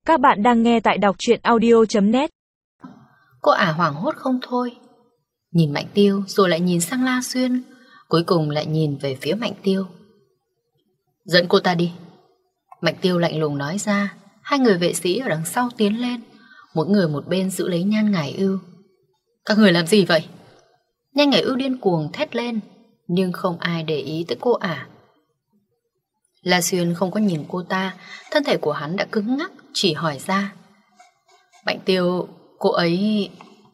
Các bạn đang nghe tại đọc truyện audio.net. Cô ả hoảng hốt không thôi. Nhìn Mạnh Tiêu rồi lại nhìn sang La Xuyên, cuối cùng lại nhìn về phía Mạnh Tiêu. Dẫn cô ta đi. Mạnh Tiêu lạnh lùng nói ra. Hai người vệ sĩ ở đằng sau tiến lên, mỗi người một bên giữ lấy Nhan Ngải Ưu. Các người làm gì vậy? Nhan Ngải Ưu điên cuồng thét lên, nhưng không ai để ý tới cô ả. La Xuyên không có nhìn cô ta, thân thể của hắn đã cứng ngắc, chỉ hỏi ra. Mạnh Tiêu, cô ấy...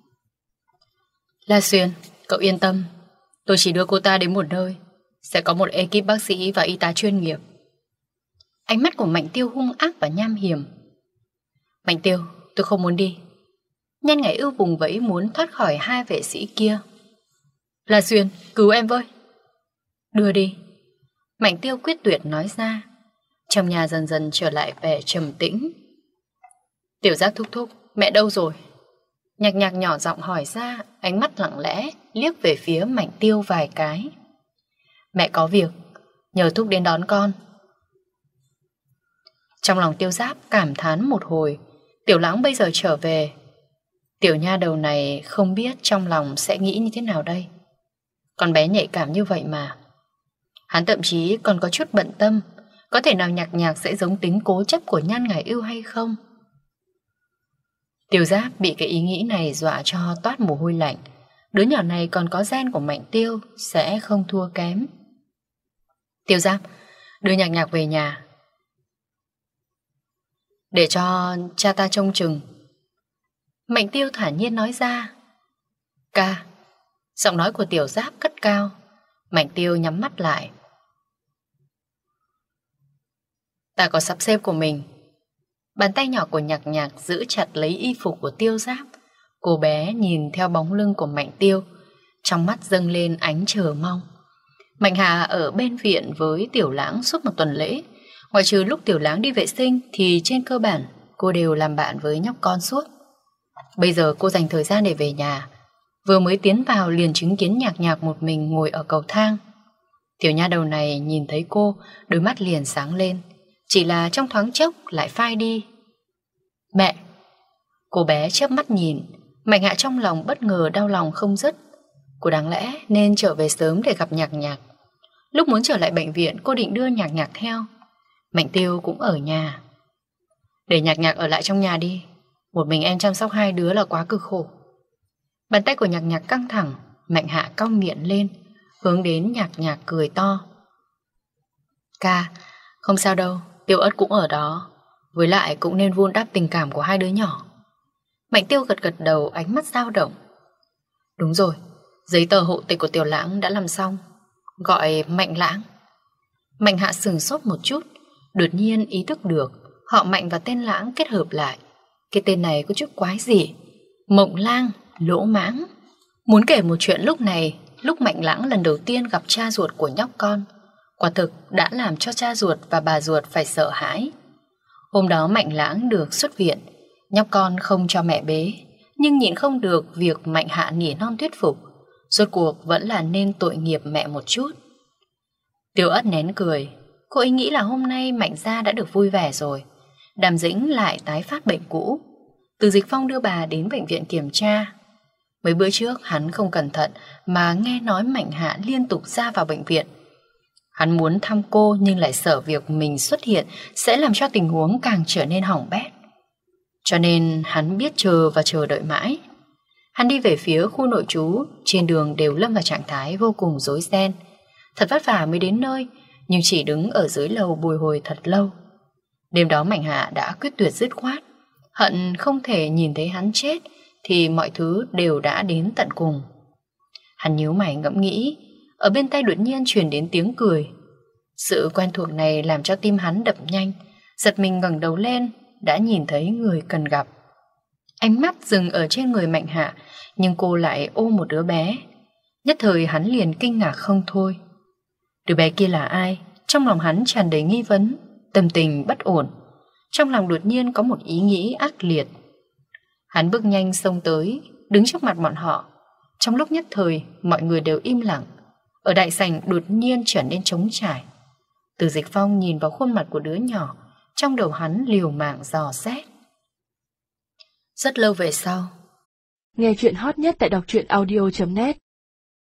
La Xuyên, cậu yên tâm, tôi chỉ đưa cô ta đến một nơi, sẽ có một ekip bác sĩ và y tá chuyên nghiệp. Ánh mắt của Mạnh Tiêu hung ác và nham hiểm. Mạnh Tiêu, tôi không muốn đi. Nhan Ngải Ưu vùng vẫy muốn thoát khỏi hai vệ sĩ kia. La Xuyên, cứu em với. Đưa đi. Mạnh Tiêu quyết tuyệt nói ra. Trong nhà dần dần trở lại vẻ trầm tĩnh. Tiểu Giác thúc thúc, mẹ đâu rồi? Nhạc Nhạc nhỏ giọng hỏi ra, ánh mắt lặng lẽ liếc về phía Mạnh Tiêu vài cái. Mẹ có việc, nhờ thúc đến đón con. Trong lòng Tiêu Giáp cảm thán một hồi. Tiểu Lãng bây giờ trở về, tiểu nha đầu này không biết trong lòng sẽ nghĩ như thế nào đây. Con bé nhạy cảm như vậy mà. Hắn thậm chí còn có chút bận tâm, có thể nào Nhạc Nhạc sẽ giống tính cố chấp của Nhan Ngải Ưu hay không? Tiêu Giáp bị cái ý nghĩ này dọa cho toát mồ hôi lạnh. Đứa nhỏ này còn có gen của Mạnh Tiêu, sẽ không thua kém. Tiêu Giáp, đưa Nhạc Nhạc về nhà, để cho cha ta trông chừng. Mạnh Tiêu thản nhiên nói ra. Ca. Giọng nói của Tiểu Giáp cất cao. Mạnh Tiêu nhắm mắt lại. Ta có sắp xếp của mình. Bàn tay nhỏ của Nhạc Nhạc giữ chặt lấy y phục của Tiêu Giáp. Cô bé nhìn theo bóng lưng của Mạnh Tiêu, trong mắt dâng lên ánh chờ mong. Mạnh Hà ở bên viện với Tiểu Lãng suốt một tuần lễ. Ngoại trừ lúc Tiểu Lãng đi vệ sinh thì trên cơ bản cô đều làm bạn với nhóc con suốt. Bây giờ cô dành thời gian để về nhà. Vừa mới tiến vào liền chứng kiến Nhạc Nhạc một mình ngồi ở cầu thang. Tiểu nha đầu này nhìn thấy cô, đôi mắt liền sáng lên, chỉ là trong thoáng chốc lại phai đi. Mẹ! Cô bé chớp mắt nhìn. Mạnh Hạ trong lòng bất ngờ đau lòng không dứt. Cô đáng lẽ nên trở về sớm để gặp Nhạc Nhạc. Lúc muốn trở lại bệnh viện, cô định đưa Nhạc Nhạc theo. Mạnh Tiêu cũng ở nhà. Để Nhạc Nhạc ở lại trong nhà đi, một mình em chăm sóc hai đứa là quá cực khổ. Bàn tay của Nhạc Nhạc căng thẳng. Mạnh Hạ cong miệng lên, hướng đến Nhạc Nhạc cười to. Ca, không sao đâu, Tiêu Ất cũng ở đó. Với lại cũng nên vun đắp tình cảm của hai đứa nhỏ. Mạnh Tiêu gật gật đầu, ánh mắt dao động. Đúng rồi, giấy tờ hộ tịch của Tiểu Lãng đã làm xong. Gọi Mạnh Lãng. Mạnh Hạ sửng sốt một chút, đột nhiên ý thức được họ Mạnh và tên Lãng kết hợp lại. Cái tên này có chút quái gì. Mộng lang, lỗ mãng. Muốn kể một chuyện lúc này, lúc Mạnh Lãng lần đầu tiên gặp cha ruột của nhóc con, quả thực đã làm cho cha ruột và bà ruột phải sợ hãi. Hôm đó Mạnh Lãng được xuất viện, nhóc con không cho mẹ bế, nhưng nhịn không được việc Mạnh Hạ nỉ non thuyết phục. Rốt cuộc vẫn là nên tội nghiệp mẹ một chút. Tiêu Ất nén cười. Cô ấy nghĩ là hôm nay Mạnh gia đã được vui vẻ rồi. Đàm Dĩnh lại tái phát bệnh cũ. Từ Dịch Phong đưa bà đến bệnh viện kiểm tra. Mấy bữa trước hắn không cẩn thận mà nghe nói Mạnh Hạ liên tục ra vào bệnh viện. Hắn muốn thăm cô nhưng lại sợ việc mình xuất hiện sẽ làm cho tình huống càng trở nên hỏng bét. Cho nên hắn biết chờ và chờ đợi mãi. Hắn đi về phía khu nội trú, trên đường đều lâm vào trạng thái vô cùng rối ren. Thật vất vả mới đến nơi, nhưng chỉ đứng ở dưới lầu bồi hồi thật lâu. Đêm đó Mạnh Hạ đã quyết tuyệt dứt khoát, hận không thể nhìn thấy hắn chết thì mọi thứ đều đã đến tận cùng. Hắn nhíu mày ngẫm nghĩ, ở bên tai đột nhiên truyền đến tiếng cười. Sự quen thuộc này làm cho tim hắn đập nhanh, giật mình ngẩng đầu lên, đã nhìn thấy người cần gặp. Ánh mắt dừng ở trên người Mạnh Hạ, nhưng cô lại ôm một đứa bé. Nhất thời hắn liền kinh ngạc không thôi. Đứa bé kia là ai? Trong lòng hắn tràn đầy nghi vấn, tâm tình bất ổn. Trong lòng đột nhiên có một ý nghĩ ác liệt. Hắn bước nhanh xông tới, đứng trước mặt bọn họ. Trong lúc nhất thời, mọi người đều im lặng. Ở đại sảnh đột nhiên trở nên trống trải. Từ Dịch Phong nhìn vào khuôn mặt của đứa nhỏ, trong đầu hắn liều mạng dò xét. Rất lâu về sau. Nghe chuyện hot nhất tại đọc truyện audio.net